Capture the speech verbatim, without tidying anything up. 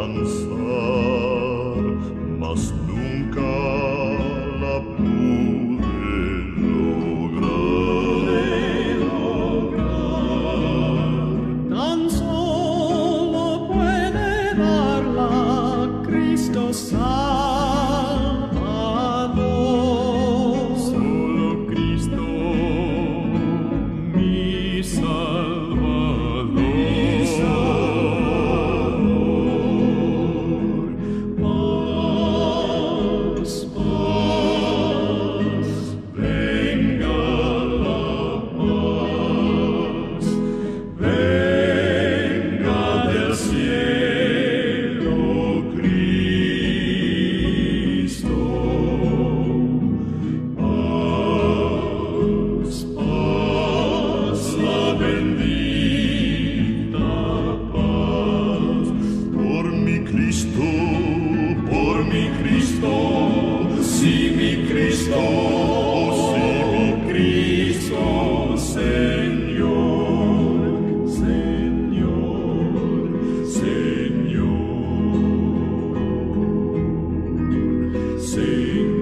alcanzar, mas nunca la pude lograr. Tan solo puede darla Cristo Salvador. Solo Cristo, mi Salvador. Mi Salvador. Paz, paz, venga la paz, venga del cielo Cristo. Paz, paz, la bendita paz. Por mi Cristo, Por mi Cristo, sí, mi Cristo, sí, mi Cristo, Señor, Señor, Señor, Señor.